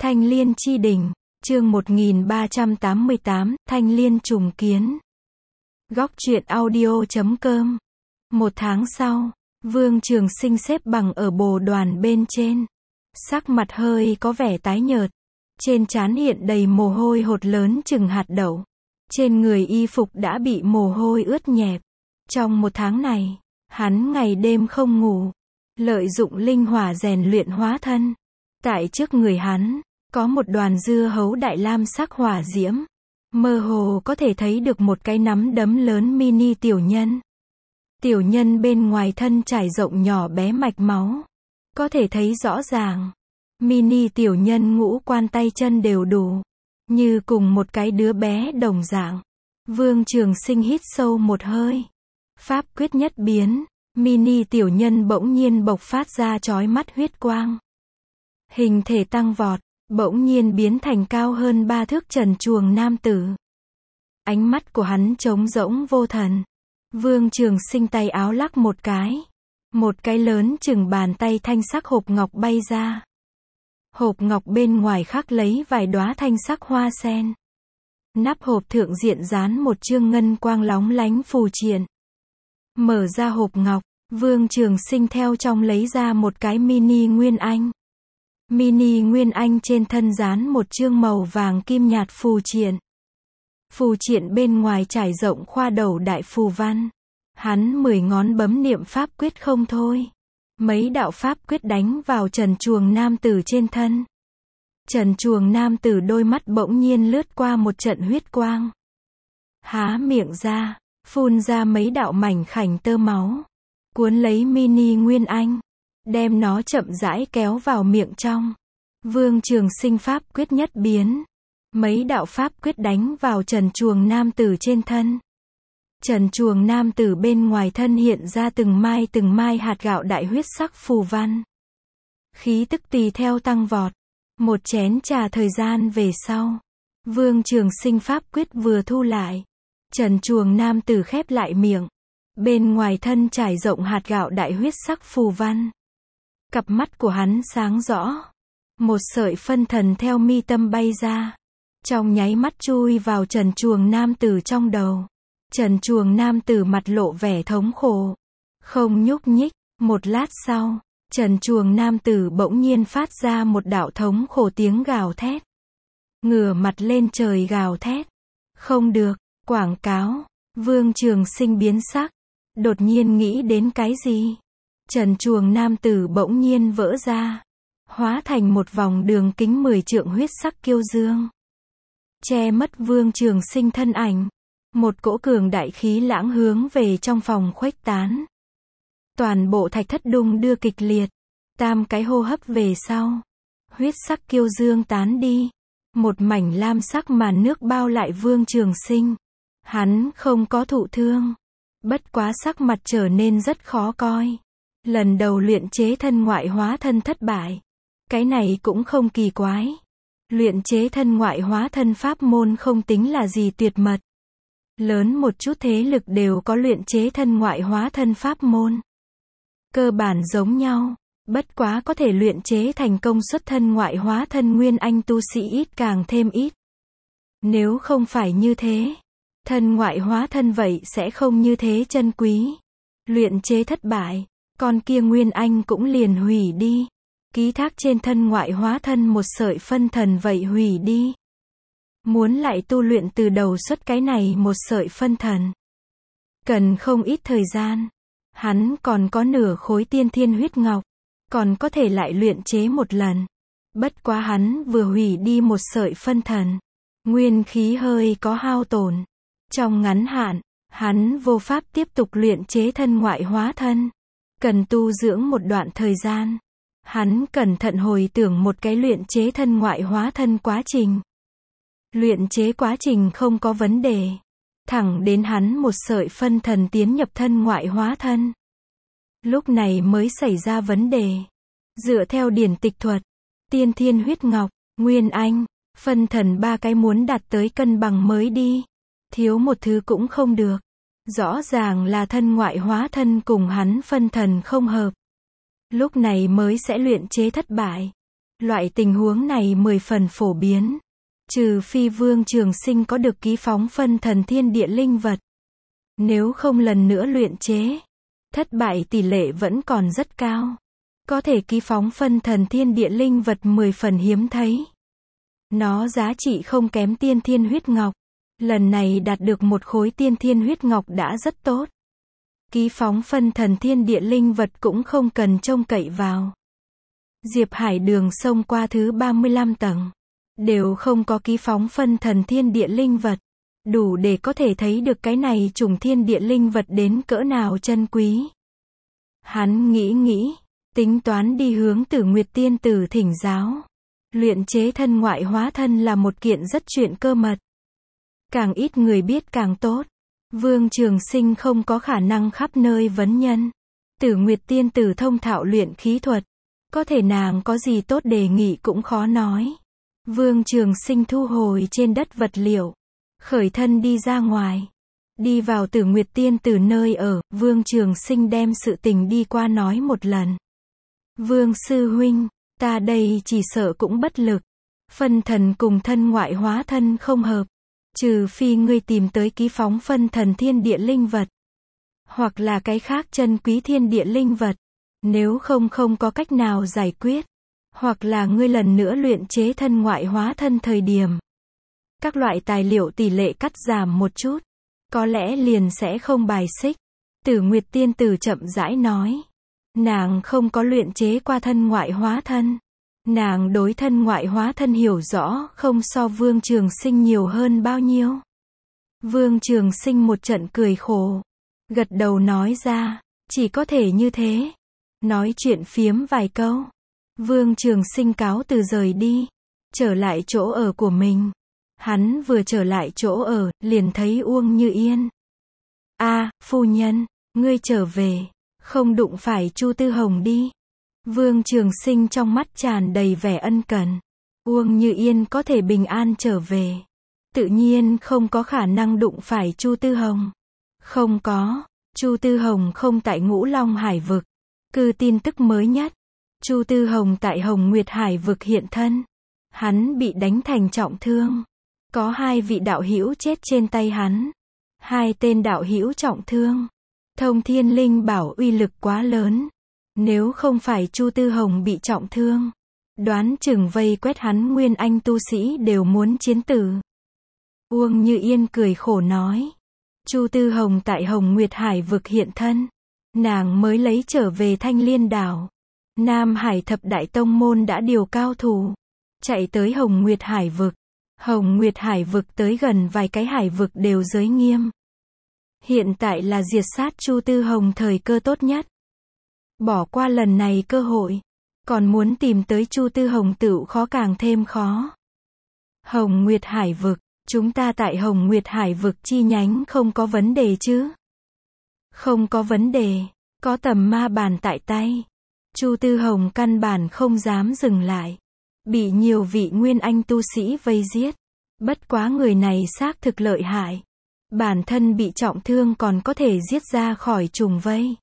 Thanh Liên chi đỉnh, chương 1388, Thanh Liên trùng kiến. Góc truyện audio.com. Một tháng sau, Vương Trường Sinh xếp bằng ở bồ đoàn bên trên. Sắc mặt hơi có vẻ tái nhợt. Trên trán hiện đầy mồ hôi hột lớn chừng hạt đậu. Trên người y phục đã bị mồ hôi ướt nhẹp. Trong một tháng này, hắn ngày đêm không ngủ. Lợi dụng linh hỏa rèn luyện hóa thân. Tại trước người hắn, có một đoàn dưa hấu đại lam sắc hỏa diễm. Mơ hồ có thể thấy được một cái nắm đấm lớn mini tiểu nhân. Tiểu nhân bên ngoài thân trải rộng nhỏ bé mạch máu. Có thể thấy rõ ràng. Mini tiểu nhân ngũ quan tay chân đều đủ. Như cùng một cái đứa bé đồng dạng. Vương Trường Sinh hít sâu một hơi. Pháp quyết nhất biến. Mini tiểu nhân bỗng nhiên bộc phát ra chói mắt huyết quang. Hình thể tăng vọt. Bỗng nhiên biến thành cao hơn 3 thước trần truồng nam tử. Ánh mắt của hắn trống rỗng vô thần. Vương Trường Sinh tay áo lắc một cái. Một cái lớn chừng bàn tay thanh sắc hộp ngọc bay ra. Hộp ngọc bên ngoài khắc lấy vài đóa thanh sắc hoa sen. Nắp hộp thượng diện dán một chương ngân quang lóng lánh phù triện. Mở ra hộp ngọc, Vương Trường Sinh theo trong lấy ra một cái mini Nguyên Anh. Mini Nguyên Anh trên thân dán một chương màu vàng kim nhạt phù triện. Phù triện bên ngoài trải rộng khoa đầu đại phù văn. Hắn 10 ngón bấm niệm pháp quyết không thôi. Mấy đạo pháp quyết đánh vào trần truồng nam tử trên thân. Trần truồng nam tử đôi mắt bỗng nhiên lướt qua một trận huyết quang. Há miệng ra, phun ra mấy đạo mảnh khảnh tơ máu. Cuốn lấy mini Nguyên Anh. Đem nó chậm rãi kéo vào miệng trong. Vương Trường Sinh pháp quyết nhất biến. Mấy đạo pháp quyết đánh vào trần truồng nam tử trên thân. Trần truồng nam tử bên ngoài thân hiện ra từng mai hạt gạo đại huyết sắc phù văn. Khí tức tùy theo tăng vọt. Một chén trà thời gian về sau. Vương Trường Sinh pháp quyết vừa thu lại. Trần truồng nam tử khép lại miệng. Bên ngoài thân trải rộng hạt gạo đại huyết sắc phù văn. Cặp mắt của hắn sáng rõ. Một sợi phân thần theo mi tâm bay ra. Trong nháy mắt chui vào trần truồng nam tử trong đầu. Trần truồng nam tử mặt lộ vẻ thống khổ. Không nhúc nhích. Một lát sau, trần truồng nam tử bỗng nhiên phát ra một đạo thống khổ tiếng gào thét. Ngửa mặt lên trời gào thét. Không được, quảng cáo. Vương Trường Sinh biến sắc. Đột nhiên nghĩ đến cái gì? Trần truồng nam tử bỗng nhiên vỡ ra. Hóa thành một vòng đường kính 10 trượng huyết sắc kiêu dương. Che mất Vương Trường Sinh thân ảnh. Một cỗ cường đại khí lãng hướng về trong phòng khuếch tán. Toàn bộ thạch thất đung đưa kịch liệt. 3 cái hô hấp về sau. Huyết sắc kiêu dương tán đi. Một mảnh lam sắc màn nước bao lại Vương Trường Sinh. Hắn không có thụ thương. Bất quá sắc mặt trở nên rất khó coi. Lần đầu luyện chế thân ngoại hóa thân thất bại. Cái này cũng không kỳ quái. Luyện chế thân ngoại hóa thân pháp môn không tính là gì tuyệt mật. Lớn một chút thế lực đều có luyện chế thân ngoại hóa thân pháp môn. Cơ bản giống nhau. Bất quá có thể luyện chế thành công xuất thân ngoại hóa thân Nguyên Anh tu sĩ ít càng thêm ít. Nếu không phải như thế, thân ngoại hóa thân vậy sẽ không như thế chân quý. Luyện chế thất bại, con kia Nguyên Anh cũng liền hủy đi. Ký thác trên thân ngoại hóa thân một sợi phân thần vậy hủy đi. Muốn lại tu luyện từ đầu xuất cái này một sợi phân thần. Cần không ít thời gian. Hắn còn có nửa khối tiên thiên huyết ngọc. Còn có thể lại luyện chế một lần. Bất quá hắn vừa hủy đi một sợi phân thần. Nguyên khí hơi có hao tổn. Trong ngắn hạn, hắn vô pháp tiếp tục luyện chế thân ngoại hóa thân. Cần tu dưỡng một đoạn thời gian. Hắn cẩn thận hồi tưởng một cái luyện chế thân ngoại hóa thân quá trình. Luyện chế quá trình không có vấn đề. Thẳng đến hắn một sợi phân thần tiến nhập thân ngoại hóa thân. Lúc này mới xảy ra vấn đề. Dựa theo điển tịch thuật, tiên thiên huyết ngọc, Nguyên Anh, phân thần 3 cái muốn đạt tới cân bằng mới đi. Thiếu một thứ cũng không được. Rõ ràng là thân ngoại hóa thân cùng hắn phân thần không hợp. Lúc này mới sẽ luyện chế thất bại. Loại tình huống này 10 phần phổ biến. Trừ phi Vương Trường Sinh có được ký phóng phân thần thiên địa linh vật. Nếu không lần nữa luyện chế, thất bại tỷ lệ vẫn còn rất cao. Có thể ký phóng phân thần thiên địa linh vật 10 phần hiếm thấy. Nó giá trị không kém tiên thiên huyết ngọc. Lần này đạt được một khối tiên thiên huyết ngọc đã rất tốt. Ký phóng phân thần thiên địa linh vật cũng không cần trông cậy vào. Diệp Hải đường xông qua thứ 35 tầng. Đều không có ký phóng phân thần thiên địa linh vật. Đủ để có thể thấy được cái này trùng thiên địa linh vật đến cỡ nào chân quý. Hắn nghĩ, tính toán đi hướng Tử Nguyệt Tiên Tử thỉnh giáo. Luyện chế thân ngoại hóa thân là một kiện rất chuyện cơ mật. Càng ít người biết càng tốt. Vương Trường Sinh không có khả năng khắp nơi vấn nhân. Tử Nguyệt Tiên Tử thông thạo luyện khí thuật. Có thể nàng có gì tốt đề nghị cũng khó nói. Vương Trường Sinh thu hồi trên đất vật liệu. Khởi thân đi ra ngoài. Đi vào Tử Nguyệt Tiên Tử nơi ở, Vương Trường Sinh đem sự tình đi qua nói một lần. Vương sư huynh, ta đây chỉ sợ cũng bất lực. Phân thần cùng thân ngoại hóa thân không hợp. Trừ phi ngươi tìm tới ký phóng phân thần thiên địa linh vật. Hoặc là cái khác chân quý thiên địa linh vật. Nếu không có cách nào giải quyết. Hoặc là ngươi lần nữa luyện chế thân ngoại hóa thân thời điểm. Các loại tài liệu tỷ lệ cắt giảm một chút. Có lẽ liền sẽ không bài xích. Tử Nguyệt Tiên Tử chậm rãi nói. Nàng không có luyện chế qua thân ngoại hóa thân. Nàng đối thân ngoại hóa thân hiểu rõ không so Vương Trường Sinh nhiều hơn bao nhiêu. Vương Trường Sinh một trận cười khổ. Gật đầu nói ra, chỉ có thể như thế. Nói chuyện phiếm vài câu. Vương Trường Sinh cáo từ rời đi. Trở lại chỗ ở của mình. Hắn vừa trở lại chỗ ở, liền thấy Uông Như Yên. Phu nhân, ngươi trở về, không đụng phải Chu Tư Hồng đi. Vương Trường Sinh trong mắt tràn đầy vẻ ân cần. Uông Như Yên có thể bình an trở về. Tự nhiên không có khả năng đụng phải Chu Tư Hồng. Không có, Chu Tư Hồng không tại Ngũ Long Hải vực. Cứ tin tức mới nhất. Chu Tư Hồng tại Hồng Nguyệt Hải vực hiện thân. Hắn bị đánh thành trọng thương. Có 2 vị đạo hữu chết trên tay hắn. 2 tên đạo hữu trọng thương. Thông Thiên Linh bảo uy lực quá lớn. Nếu không phải Chu Tư Hồng bị trọng thương, đoán chừng vây quét hắn nguyên anh tu sĩ đều muốn chiến tử. Uông Như Yên cười khổ nói. Chu Tư Hồng tại Hồng Nguyệt Hải vực hiện thân. Nàng mới lấy trở về Thanh Liên đảo. Nam Hải thập đại tông môn đã điều cao thủ. Chạy tới Hồng Nguyệt Hải vực. Hồng Nguyệt Hải vực tới gần vài cái hải vực đều giới nghiêm. Hiện tại là diệt sát Chu Tư Hồng thời cơ tốt nhất. Bỏ qua lần này cơ hội. Còn muốn tìm tới Chu Tư Hồng tựu khó càng thêm khó. Hồng Nguyệt Hải vực. Chúng ta tại Hồng Nguyệt Hải vực chi nhánh không có vấn đề chứ? Không có vấn đề. Có tầm ma bàn tại tay. Chu Tư Hồng căn bản không dám dừng lại. Bị nhiều vị nguyên anh tu sĩ vây giết. Bất quá người này xác thực lợi hại. Bản thân bị trọng thương còn có thể giết ra khỏi trùng vây.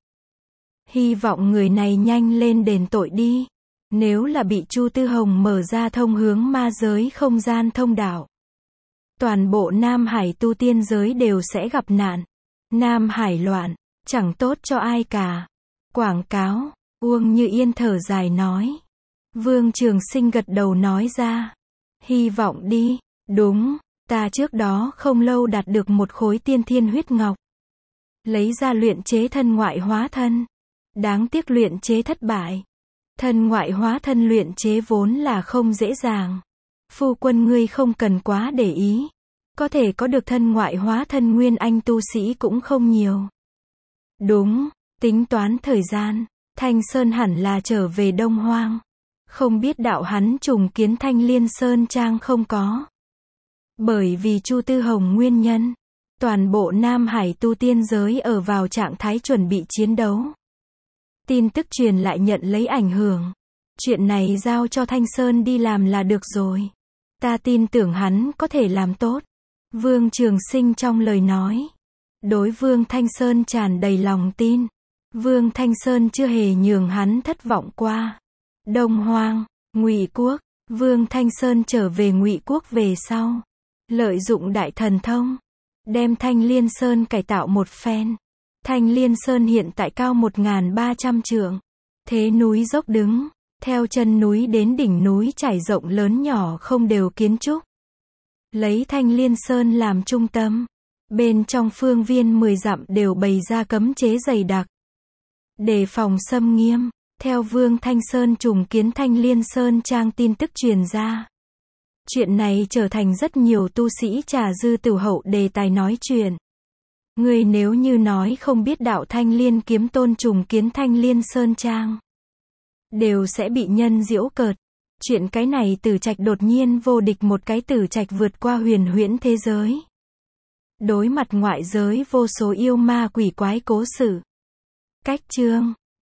Hy vọng người này nhanh lên đền tội đi. Nếu là bị Chu Tư Hồng mở ra thông hướng ma giới không gian thông đạo. Toàn bộ Nam Hải tu tiên giới đều sẽ gặp nạn. Nam Hải loạn, chẳng tốt cho ai cả. Quảng cáo, Uông Như Yên thở dài nói. Vương Trường Sinh gật đầu nói ra. Hy vọng đi, đúng, ta trước đó không lâu đạt được một khối tiên thiên huyết ngọc. Lấy ra luyện chế thân ngoại hóa thân. Đáng tiếc luyện chế thất bại. Thân ngoại hóa thân luyện chế vốn là không dễ dàng. Phu quân ngươi không cần quá để ý. Có thể có được thân ngoại hóa thân nguyên anh tu sĩ cũng không nhiều. Đúng, tính toán thời gian, Thanh Sơn hẳn là trở về Đông Hoang. Không biết đạo hắn trùng kiến Thanh Liên Sơn Trang không có. Bởi vì Chu Tư Hồng nguyên nhân, toàn bộ Nam Hải tu tiên giới ở vào trạng thái chuẩn bị chiến đấu. Tin tức truyền lại nhận lấy ảnh hưởng. Chuyện này giao cho Thanh Sơn đi làm là được rồi. Ta tin tưởng hắn có thể làm tốt. Vương Trường Sinh trong lời nói. Đối Vương Thanh Sơn tràn đầy lòng tin. Vương Thanh Sơn chưa hề nhường hắn thất vọng qua. Đông Hoang, Ngụy Quốc, Vương Thanh Sơn trở về Ngụy Quốc về sau, lợi dụng đại thần thông, đem Thanh Liên Sơn cải tạo một phen. Thanh Liên Sơn hiện tại cao 1.300 trượng, thế núi dốc đứng, theo chân núi đến đỉnh núi trải rộng lớn nhỏ không đều kiến trúc. Lấy Thanh Liên Sơn làm trung tâm, bên trong phương viên 10 dặm đều bày ra cấm chế dày đặc, đề phòng xâm nghiêm. Theo Vương Thanh Sơn trùng kiến Thanh Liên Sơn trang tin tức truyền ra. Chuyện này trở thành rất nhiều tu sĩ Trà Dư Tử Hậu đề tài nói chuyện. Người nếu như nói không biết đạo Thanh Liên kiếm tôn trùng kiến Thanh Liên Sơn trang, đều sẽ bị nhân giễu cợt. Chuyện cái này Tử Trạch đột nhiên vô địch một cái Tử Trạch vượt qua huyền huyễn thế giới. Đối mặt ngoại giới vô số yêu ma quỷ quái cố sự. Cách chương